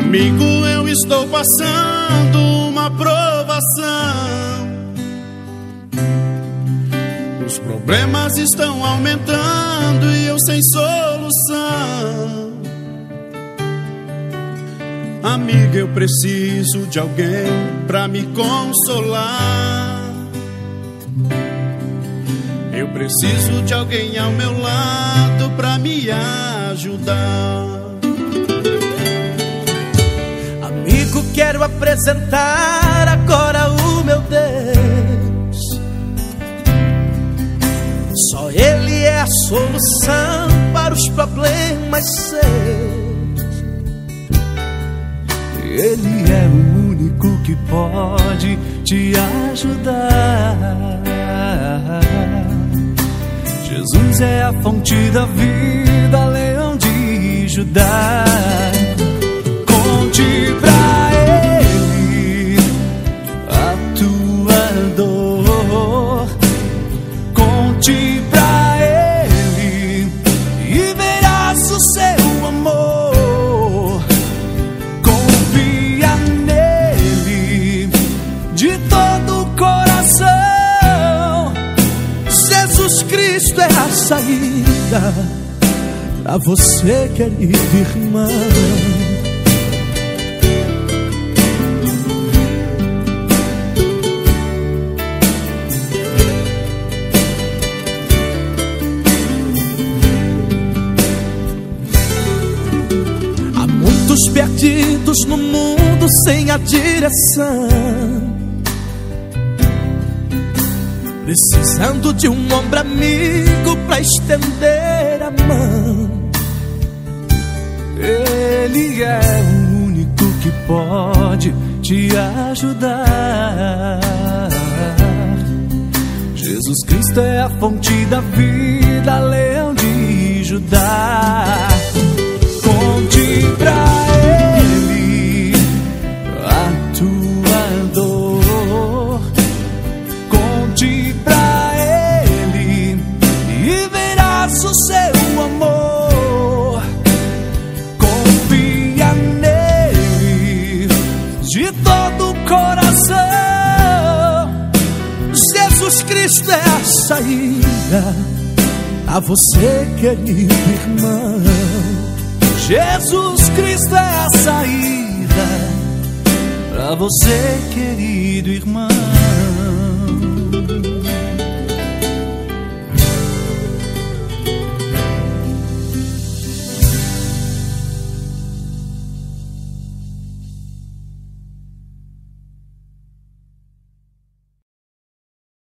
Amigo, eu estou passando uma provação. Os problemas estão aumentando e eu sem solução. Amiga, eu preciso de alguém pra me consolar. Eu preciso de alguém ao meu lado pra me ajudar. Amigo, quero apresentar agora o meu Deus. Só Ele é a solução para os problemas seus. Ele é o único que pode te ajudar. Jesus é a fonte da vida, leão de Judá. Conte pra Ele a tua dor. Conte pra Ele e verás o seu amor. Confia nele de todo o coração. Jesus Cristo é a saída pra você, querido irmão. Há muitos perdidos no mundo sem a direção, precisando de um ombro amigo pra estender a mão. Ele é o único que pode te ajudar. Jesus Cristo é a fonte da vida, leão de Judá. Conte pra Ele a tua dor. Conte pra Ele e verás o seu amor. Confia nele de todo o coração. Jesus Cristo é a saída a você, querido irmão. Jesus Cristo é a saída pra você, querido irmão.